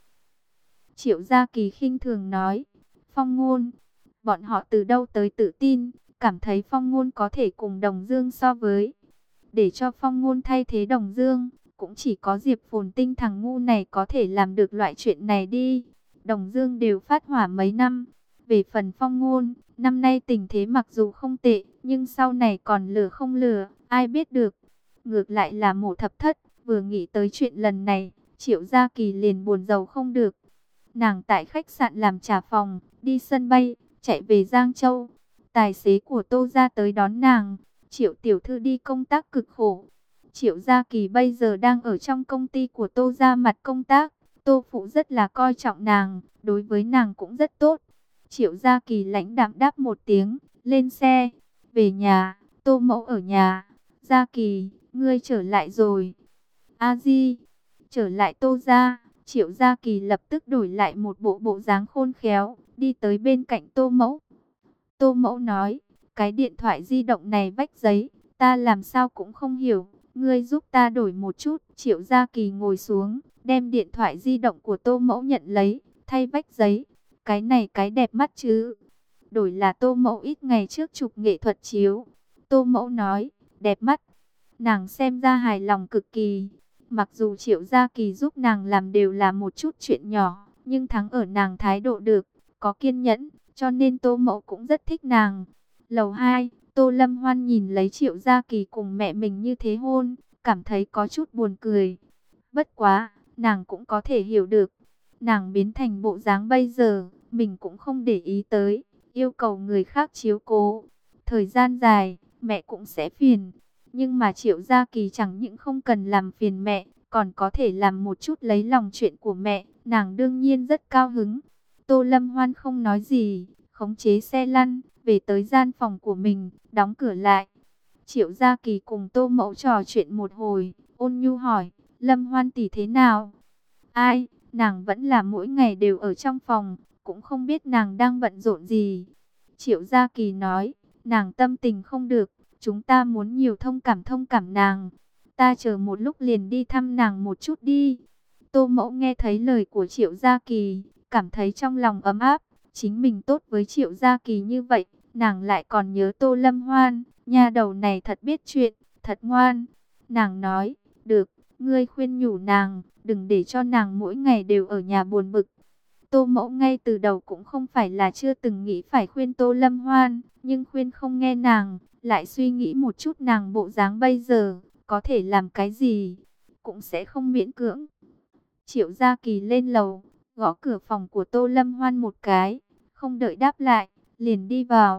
Triệu Gia Kỳ khinh thường nói, Phong Ngôn, bọn họ từ đâu tới tự tin, cảm thấy Phong Ngôn có thể cùng Đồng Dương so với. Để cho Phong Ngôn thay thế Đồng Dương, cũng chỉ có Diệp Phồn Tinh thằng ngu này có thể làm được loại chuyện này đi. Đồng Dương đều phát hỏa mấy năm. Về phần Phong Ngôn, năm nay tình thế mặc dù không tệ, nhưng sau này còn lừa không lừa, ai biết được. Ngược lại là Mộ Thập Thất, vừa nghĩ tới chuyện lần này, Triệu Gia Kỳ liền buồn rầu không được. Nàng tại khách sạn làm trả phòng, đi sân bay, chạy về Giang Châu. Tài xế của Tô Gia tới đón nàng. Triệu tiểu thư đi công tác cực khổ. Triệu Gia Kỳ bây giờ đang ở trong công ty của Tô Gia mặt công tác. Tô Phụ rất là coi trọng nàng, đối với nàng cũng rất tốt. Triệu Gia Kỳ lãnh đạm đáp một tiếng, lên xe, về nhà. Tô Mẫu ở nhà. Gia Kỳ, ngươi trở lại rồi. A Di, trở lại Tô Gia. Triệu Gia Kỳ lập tức đổi lại một bộ dáng khôn khéo, đi tới bên cạnh Tô Mẫu. Tô Mẫu nói, cái điện thoại di động này vách giấy, ta làm sao cũng không hiểu, ngươi giúp ta đổi một chút. Triệu Gia Kỳ ngồi xuống, đem điện thoại di động của Tô Mẫu nhận lấy, thay vách giấy. Cái này cái đẹp mắt chứ. Đổi là Tô Mẫu ít ngày trước chụp nghệ thuật chiếu. Tô Mẫu nói, đẹp mắt. Nàng xem ra hài lòng cực kỳ. Mặc dù Triệu Gia Kỳ giúp nàng làm đều là một chút chuyện nhỏ, nhưng thắng ở nàng thái độ được, có kiên nhẫn, cho nên Tô Mẫu cũng rất thích nàng. Lầu 2, Tô Lâm Hoan nhìn lấy Triệu Gia Kỳ cùng mẹ mình như thế hôn, cảm thấy có chút buồn cười. Bất quá, nàng cũng có thể hiểu được. Nàng biến thành bộ dáng bây giờ, mình cũng không để ý tới, yêu cầu người khác chiếu cố. Thời gian dài, mẹ cũng sẽ phiền. Nhưng mà Triệu Gia Kỳ chẳng những không cần làm phiền mẹ, còn có thể làm một chút lấy lòng chuyện của mẹ, nàng đương nhiên rất cao hứng. Tô Lâm Hoan không nói gì, khống chế xe lăn, về tới gian phòng của mình, đóng cửa lại. Triệu Gia Kỳ cùng Tô Mẫu trò chuyện một hồi, ôn nhu hỏi, Lâm Hoan tỷ thế nào? Ai, nàng vẫn là mỗi ngày đều ở trong phòng, cũng không biết nàng đang bận rộn gì. Triệu Gia Kỳ nói, nàng tâm tình không được, chúng ta muốn nhiều thông cảm nàng. Ta chờ một lúc liền đi thăm nàng một chút đi. Tô Mẫu nghe thấy lời của Triệu Gia Kỳ, cảm thấy trong lòng ấm áp. Chính mình tốt với Triệu Gia Kỳ như vậy, nàng lại còn nhớ Tô Lâm Hoan. Nha đầu này thật biết chuyện, thật ngoan. Nàng nói, được, ngươi khuyên nhủ nàng, đừng để cho nàng mỗi ngày đều ở nhà buồn bực. Tô Mẫu ngay từ đầu cũng không phải là chưa từng nghĩ phải khuyên Tô Lâm Hoan, nhưng khuyên không nghe nàng, lại suy nghĩ một chút nàng bộ dáng bây giờ, có thể làm cái gì, cũng sẽ không miễn cưỡng. Triệu Gia Kỳ lên lầu, gõ cửa phòng của Tô Lâm Hoan một cái, không đợi đáp lại, liền đi vào.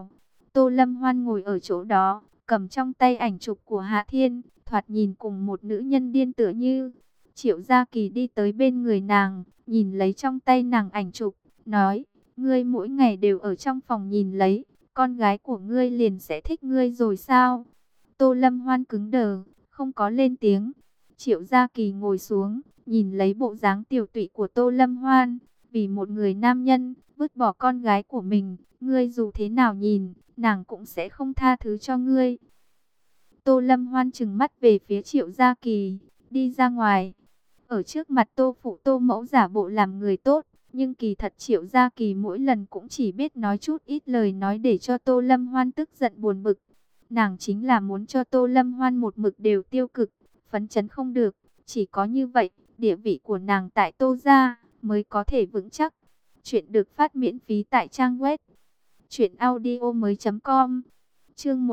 Tô Lâm Hoan ngồi ở chỗ đó, cầm trong tay ảnh chụp của Hạ Thiên, thoạt nhìn cùng một nữ nhân điên tựa như. Triệu Gia Kỳ đi tới bên người nàng, nhìn lấy trong tay nàng ảnh chụp, nói, ngươi mỗi ngày đều ở trong phòng nhìn lấy, con gái của ngươi liền sẽ thích ngươi rồi sao? Tô Lâm Hoan cứng đờ, không có lên tiếng. Triệu Gia Kỳ ngồi xuống, nhìn lấy bộ dáng tiểu tụy của Tô Lâm Hoan, vì một người nam nhân, vứt bỏ con gái của mình, ngươi dù thế nào nhìn, nàng cũng sẽ không tha thứ cho ngươi. Tô Lâm Hoan trừng mắt về phía Triệu Gia Kỳ, đi ra ngoài. Ở trước mặt Tô Phụ Tô Mẫu giả bộ làm người tốt, nhưng kỳ thật Triệu Gia Kỳ mỗi lần cũng chỉ biết nói chút ít lời nói để cho Tô Lâm Hoan tức giận buồn bực. Nàng chính là muốn cho Tô Lâm Hoan một mực đều tiêu cực, phấn chấn không được. Chỉ có như vậy, địa vị của nàng tại Tô gia mới có thể vững chắc. Chuyện được phát miễn phí tại trang web truyệnaudiomoi.com. Chương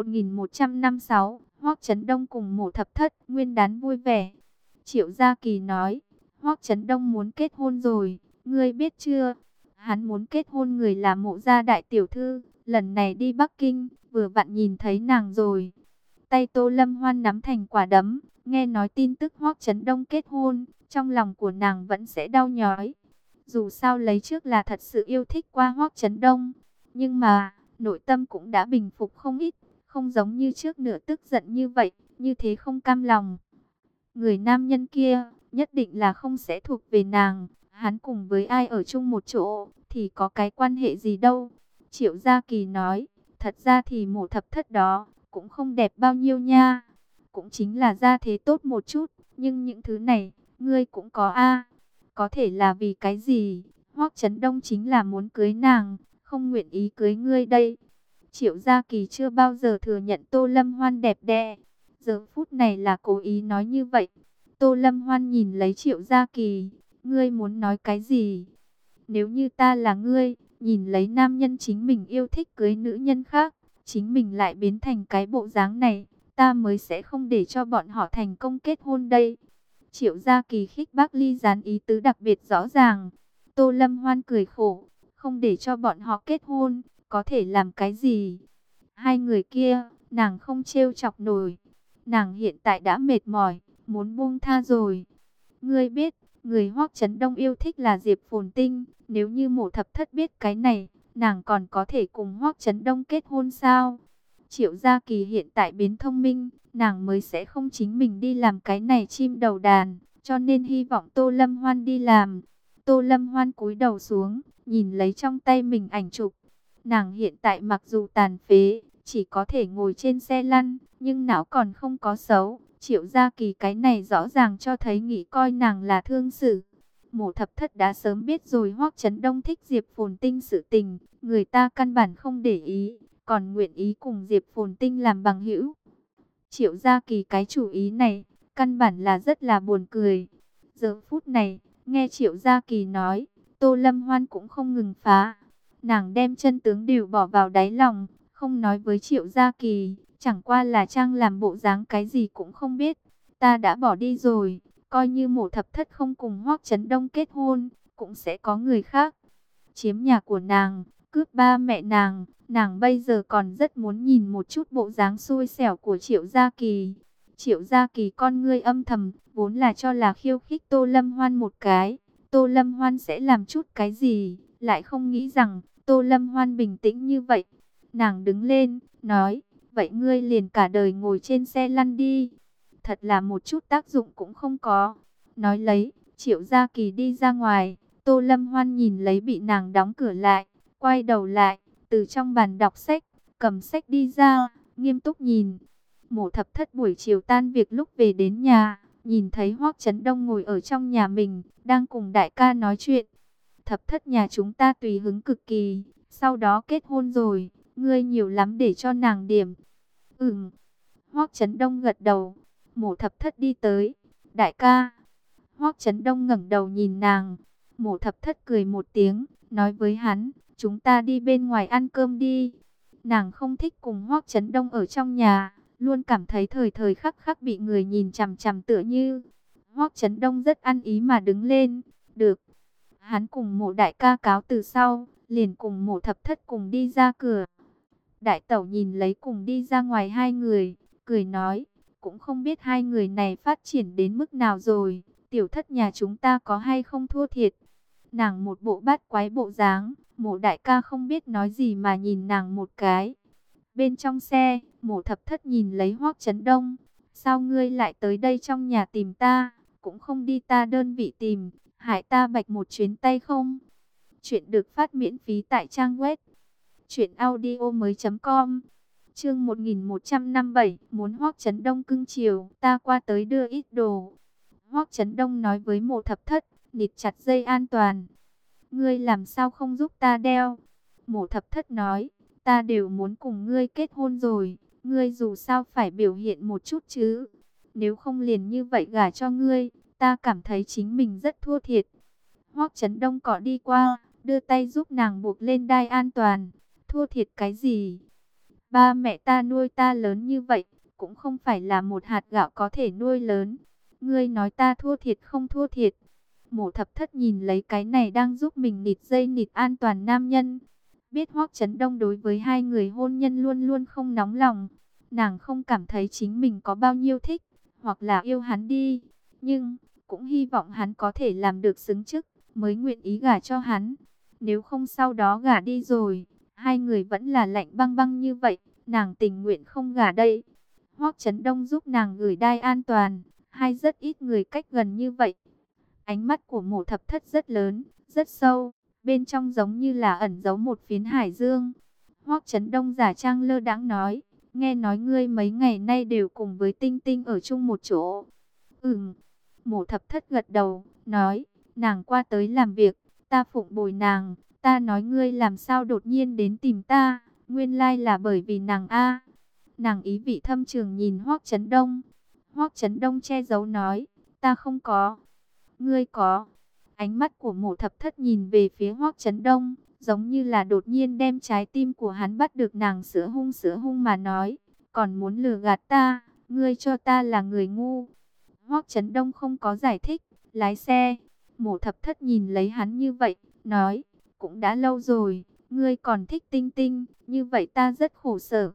1156, Hoắc Chấn Đông cùng Mộ Thập Thất nguyên đán vui vẻ. Triệu Gia Kỳ nói, Hoắc Chấn Đông muốn kết hôn rồi, ngươi biết chưa? Hắn muốn kết hôn người là Mộ gia đại tiểu thư, lần này đi Bắc Kinh, vừa vặn nhìn thấy nàng rồi. Tay Tô Lâm Hoan nắm thành quả đấm, nghe nói tin tức Hoắc Chấn Đông kết hôn, trong lòng của nàng vẫn sẽ đau nhói. Dù sao lấy trước là thật sự yêu thích qua Hoắc Chấn Đông, nhưng mà nội tâm cũng đã bình phục không ít, không giống như trước nữa tức giận như vậy, như thế không cam lòng. Người nam nhân kia nhất định là không sẽ thuộc về nàng, hắn cùng với ai ở chung một chỗ thì có cái quan hệ gì đâu. Triệu Gia Kỳ nói, thật ra thì Mộ Thập Thất đó cũng không đẹp bao nhiêu nha, cũng chính là gia thế tốt một chút, nhưng những thứ này ngươi cũng có a. Có thể là vì cái gì? Hoắc Chấn Đông chính là muốn cưới nàng, không nguyện ý cưới ngươi đây. Triệu Gia Kỳ chưa bao giờ thừa nhận Tô Lâm Hoan đẹp đẽ, giờ phút này là cố ý nói như vậy. Tô Lâm Hoan nhìn lấy Triệu Gia Kỳ, ngươi muốn nói cái gì? Nếu như ta là ngươi, nhìn lấy nam nhân chính mình yêu thích cưới nữ nhân khác, chính mình lại biến thành cái bộ dáng này, ta mới sẽ không để cho bọn họ thành công kết hôn đây. Triệu Gia Kỳ khích bác ly gián ý tứ đặc biệt rõ ràng. Tô Lâm Hoan cười khổ, không để cho bọn họ kết hôn, có thể làm cái gì? Hai người kia, nàng không trêu chọc nổi. Nàng hiện tại đã mệt mỏi, muốn buông tha rồi. Ngươi biết, người Hoắc Chấn Đông yêu thích là Diệp Phồn Tinh. Nếu như Mộ Thập Thất biết cái này, nàng còn có thể cùng Hoắc Chấn Đông kết hôn sao? Triệu Gia Kỳ hiện tại biến thông minh, nàng mới sẽ không chính mình đi làm cái này chim đầu đàn, cho nên hy vọng Tô Lâm Hoan đi làm. Tô Lâm Hoan cúi đầu xuống, nhìn lấy trong tay mình ảnh chụp. Nàng hiện tại mặc dù tàn phế, chỉ có thể ngồi trên xe lăn, nhưng não còn không có xấu. Triệu Gia Kỳ cái này rõ ràng cho thấy nghĩ coi nàng là thương xử. Mộ Thập Thất đã sớm biết rồi Hoắc Chấn Đông thích Diệp Phồn Tinh sự tình, người ta căn bản không để ý, còn nguyện ý cùng Diệp Phồn Tinh làm bằng hữu. Triệu Gia Kỳ cái chủ ý này, căn bản là rất là buồn cười. Giờ phút này, nghe Triệu Gia Kỳ nói, Tô Lâm Hoan cũng không ngừng phá. Nàng đem chân tướng đều bỏ vào đáy lòng, không nói với Triệu Gia Kỳ, chẳng qua là trang làm bộ dáng cái gì cũng không biết. Ta đã bỏ đi rồi, coi như Mộ Thập Thất không cùng Hoắc Chấn Đông kết hôn, cũng sẽ có người khác chiếm nhà của nàng, cướp ba mẹ nàng. Nàng bây giờ còn rất muốn nhìn một chút bộ dáng xui xẻo của Triệu Gia Kỳ. Triệu Gia Kỳ con ngươi âm thầm, vốn là cho là khiêu khích Tô Lâm Hoan một cái. Tô Lâm Hoan sẽ làm chút cái gì, lại không nghĩ rằng Tô Lâm Hoan bình tĩnh như vậy. Nàng đứng lên, nói, vậy ngươi liền cả đời ngồi trên xe lăn đi. Thật là một chút tác dụng cũng không có. Nói lấy, Triệu Gia Kỳ đi ra ngoài. Tô Lâm Hoan nhìn lấy bị nàng đóng cửa lại, quay đầu lại, từ trong bàn đọc sách, cầm sách đi ra, nghiêm túc nhìn. Mộ Thập Thất buổi chiều tan việc lúc về đến nhà, nhìn thấy Hoắc Chấn Đông ngồi ở trong nhà mình, đang cùng đại ca nói chuyện. Thập Thất nhà chúng ta tùy hứng cực kỳ, sau đó kết hôn rồi, ngươi nhiều lắm để cho nàng điểm. Hoắc Chấn Đông gật đầu. Mộ Thập Thất đi tới, đại ca. Hoắc Chấn Đông ngẩng đầu nhìn nàng. Mộ Thập Thất cười một tiếng, nói với hắn, chúng ta đi bên ngoài ăn cơm đi. Nàng không thích cùng Hoắc Chấn Đông ở trong nhà, luôn cảm thấy thời thời khắc khắc bị người nhìn chằm chằm tựa như. Hoắc Chấn Đông rất ăn ý mà đứng lên, được. Hắn cùng Mộ đại ca cáo từ sau, liền cùng Mộ Thập Thất cùng đi ra cửa. Đại tẩu nhìn lấy cùng đi ra ngoài hai người, cười nói, cũng không biết hai người này phát triển đến mức nào rồi, tiểu thất nhà chúng ta có hay không thua thiệt. Nàng một bộ bát quái bộ dáng, Mộ đại ca không biết nói gì mà nhìn nàng một cái. Bên trong xe, Mộ thập thất nhìn lấy Hoắc Chấn Đông, sao ngươi lại tới đây trong nhà tìm ta, cũng không đi ta đơn vị tìm, hại ta bạch một chuyến tay không? Chuyện được phát miễn phí tại trang web truyệnaudiomoi.com. Chương 1157, muốn Hoắc Chấn Đông cưng chiều, ta qua tới đưa ít đồ. Hoắc Chấn Đông nói với Mộ thập thất, nịt chặt dây an toàn. Ngươi làm sao không giúp ta đeo? Mộ thập thất nói, ta đều muốn cùng ngươi kết hôn rồi, ngươi dù sao phải biểu hiện một chút chứ. Nếu không liền như vậy gả cho ngươi, ta cảm thấy chính mình rất thua thiệt. Hoắc Chấn Đông cọ đi qua, đưa tay giúp nàng buộc lên đai an toàn. Thua thiệt cái gì? Ba mẹ ta nuôi ta lớn như vậy, cũng không phải là một hạt gạo có thể nuôi lớn. Ngươi nói ta thua thiệt không thua thiệt? Mộ thập thất nhìn lấy cái này đang giúp mình nịt dây nịt an toàn nam nhân. Biết Hoắc Chấn Đông đối với hai người hôn nhân luôn luôn không nóng lòng. Nàng không cảm thấy chính mình có bao nhiêu thích, hoặc là yêu hắn đi. Nhưng, cũng hy vọng hắn có thể làm được xứng chức, mới nguyện ý gả cho hắn. Nếu không sau đó gả đi rồi, hai người vẫn là lạnh băng băng như vậy, nàng tình nguyện không gả đây. Hoắc Chấn Đông giúp nàng gửi đai an toàn, hay rất ít người cách gần như vậy. Ánh mắt của Mộ thập thất rất lớn, rất sâu, bên trong giống như là ẩn giấu một phiến hải dương. Hoắc Chấn Đông giả trang lơ đãng nói, nghe nói ngươi mấy ngày nay đều cùng với Tinh Tinh ở chung một chỗ. Mộ thập thất gật đầu, nói, nàng qua tới làm việc, ta phụng bồi nàng. Ta nói ngươi làm sao đột nhiên đến tìm ta, nguyên lai là bởi vì nàng a. Nàng ý vị thâm trường nhìn Hoắc Chấn Đông. Hoắc Chấn Đông che giấu nói, ta không có. Ngươi có. Ánh mắt của Mộ thập thất nhìn về phía Hoắc Chấn Đông, giống như là đột nhiên đem trái tim của hắn bắt được. Nàng sữa hung mà nói, còn muốn lừa gạt ta, ngươi cho ta là người ngu. Hoắc Chấn Đông không có giải thích, lái xe. Mộ thập thất nhìn lấy hắn như vậy, nói, cũng đã lâu rồi, ngươi còn thích Tinh Tinh, như vậy ta rất khổ sở.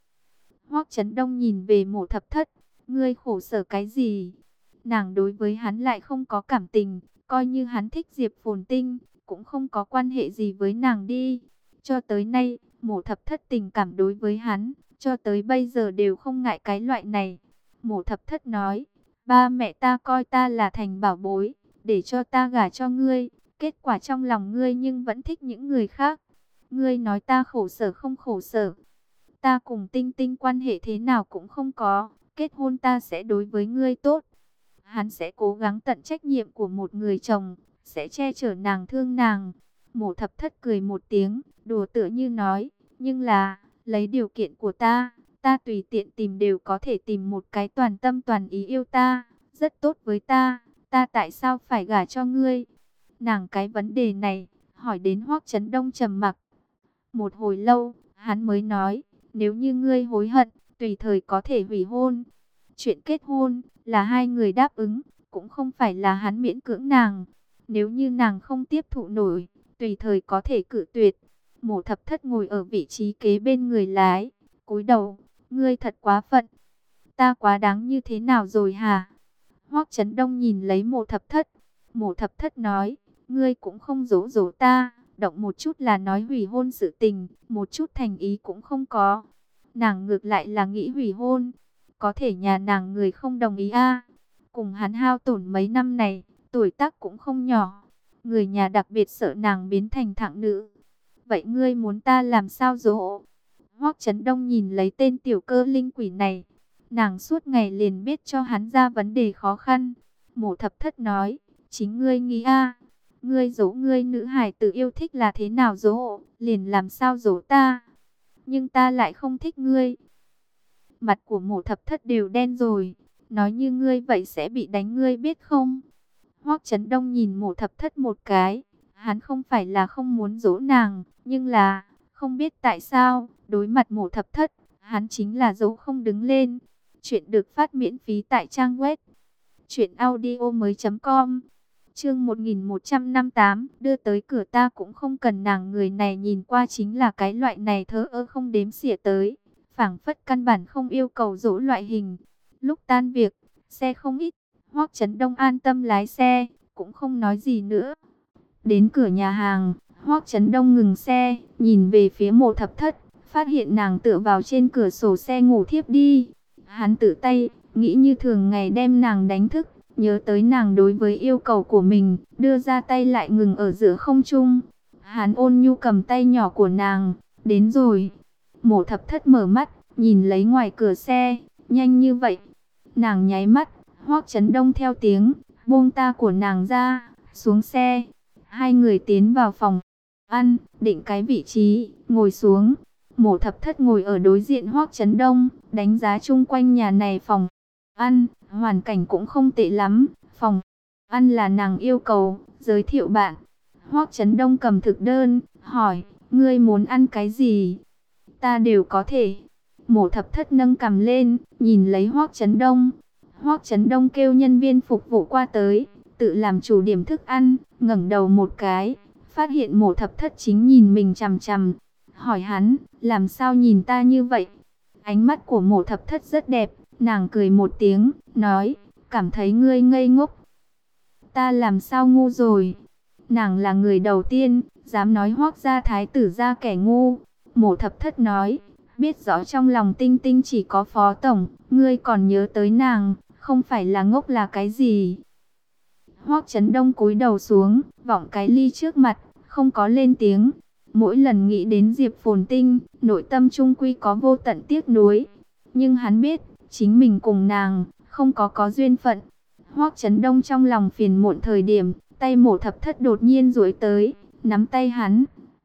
Hoắc Chấn Đông nhìn về Mộ thập thất, ngươi khổ sở cái gì? Nàng đối với hắn lại không có cảm tình, coi như hắn thích Diệp Phồn Tinh, cũng không có quan hệ gì với nàng đi. Cho tới nay, Mộ thập thất tình cảm đối với hắn, cho tới bây giờ đều không ngại cái loại này. Mộ thập thất nói, ba mẹ ta coi ta là thành bảo bối, để cho ta gả cho ngươi. Kết quả trong lòng ngươi nhưng vẫn thích những người khác. Ngươi nói ta khổ sở không khổ sở? Ta cùng Tinh Tinh quan hệ thế nào cũng không có. Kết hôn ta sẽ đối với ngươi tốt. Hắn sẽ cố gắng tận trách nhiệm của một người chồng, sẽ che chở nàng thương nàng. Mộ thập thất cười một tiếng, đùa tựa như nói, nhưng là, lấy điều kiện của ta tùy tiện tìm đều có thể tìm một cái toàn tâm toàn ý yêu ta, rất tốt với ta tại sao phải gả cho ngươi? Nàng cái vấn đề này, hỏi đến Hoắc Chấn Đông trầm mặc. Một hồi lâu, hắn mới nói, nếu như ngươi hối hận, tùy thời có thể hủy hôn. Chuyện kết hôn, là hai người đáp ứng, cũng không phải là hắn miễn cưỡng nàng. Nếu như nàng không tiếp thụ nổi, tùy thời có thể cự tuyệt. Mộ thập thất ngồi ở vị trí kế bên người lái, cúi đầu, ngươi thật quá phận. Ta quá đáng như thế nào rồi hả? Hoắc Chấn Đông nhìn lấy Mộ thập thất. Mộ thập thất nói, ngươi cũng không dỗ dỗ ta, động một chút là nói hủy hôn sự tình, một chút thành ý cũng không có. Nàng ngược lại là nghĩ hủy hôn, có thể nhà nàng người không đồng ý a. Cùng hắn hao tổn mấy năm này, tuổi tác cũng không nhỏ. Người nhà đặc biệt sợ nàng biến thành thạng nữ. Vậy ngươi muốn ta làm sao dỗ? Hoắc Chấn Đông nhìn lấy tên tiểu cơ linh quỷ này. Nàng suốt ngày liền biết cho hắn ra vấn đề khó khăn. Mộ thập thất nói, chính ngươi nghĩ a. Ngươi dỗ ngươi nữ hài tử yêu thích là thế nào dỗ, liền làm sao dỗ ta. Nhưng ta lại không thích ngươi. Mặt của Mộ thập thất đều đen rồi. Nói như ngươi vậy sẽ bị đánh, ngươi biết không? Hoắc Chấn Đông nhìn Mộ thập thất một cái. Hắn không phải là không muốn dỗ nàng, nhưng là không biết tại sao, đối mặt Mộ thập thất, hắn chính là dỗ không đứng lên. Chuyện được phát miễn phí tại trang web truyệnaudiomoi.com. Chương 1158, đưa tới cửa ta cũng không cần nàng. Người này nhìn qua chính là cái loại này thờ ơ không đếm xỉa tới, phảng phất căn bản không yêu cầu dỗ loại hình. Lúc tan việc, xe không ít, Hoắc Chấn Đông an tâm lái xe, cũng không nói gì nữa. Đến cửa nhà hàng, Hoắc Chấn Đông ngừng xe, nhìn về phía Mộ Thập Thất, phát hiện nàng tựa vào trên cửa sổ xe ngủ thiếp đi. Hắn tự tay, nghĩ như thường ngày đem nàng đánh thức, nhớ tới nàng đối với yêu cầu của mình, đưa ra tay lại ngừng ở giữa không trung. Hắn ôn nhu cầm tay nhỏ của nàng, đến rồi. Mộ Thập Thất mở mắt, nhìn lấy ngoài cửa xe, nhanh như vậy. Nàng nháy mắt, Hoắc Chấn Đông theo tiếng, buông ta của nàng ra, xuống xe. Hai người tiến vào phòng ăn, định cái vị trí, ngồi xuống. Mộ Thập Thất ngồi ở đối diện Hoắc Chấn Đông, đánh giá chung quanh nhà này phòng ăn, hoàn cảnh cũng không tệ lắm. Phòng ăn là nàng yêu cầu, giới thiệu bạn. Hoắc Chấn Đông cầm thực đơn, hỏi, ngươi muốn ăn cái gì? Ta đều có thể. Mộ Thập Thất nâng cằm lên, nhìn lấy Hoắc Chấn Đông. Hoắc Chấn Đông kêu nhân viên phục vụ qua tới, tự làm chủ điểm thức ăn, ngẩng đầu một cái, phát hiện Mộ Thập Thất chính nhìn mình chằm chằm. Hỏi hắn, làm sao nhìn ta như vậy? Ánh mắt của Mộ Thập Thất rất đẹp, nàng cười một tiếng, nói, cảm thấy ngươi ngây ngốc. Ta làm sao ngu rồi? Nàng là người đầu tiên, dám nói Hoắc gia thái tử ra kẻ ngu. Mộ Thập Thất nói, biết rõ trong lòng Tinh Tinh chỉ có Phó Tổng, ngươi còn nhớ tới nàng, không phải là ngốc là cái gì? Hoắc Chấn Đông cúi đầu xuống, vọng cái ly trước mặt, không có lên tiếng. Mỗi lần nghĩ đến Diệp Phồn Tinh, nội tâm trung quy có vô tận tiếc nuối. Nhưng hắn biết, chính mình cùng nàng, không có duyên phận. Hoắc Chấn Đông trong lòng phiền muộn thời điểm, tay Mộ Thập Thất đột nhiên duỗi tới, nắm tay hắn,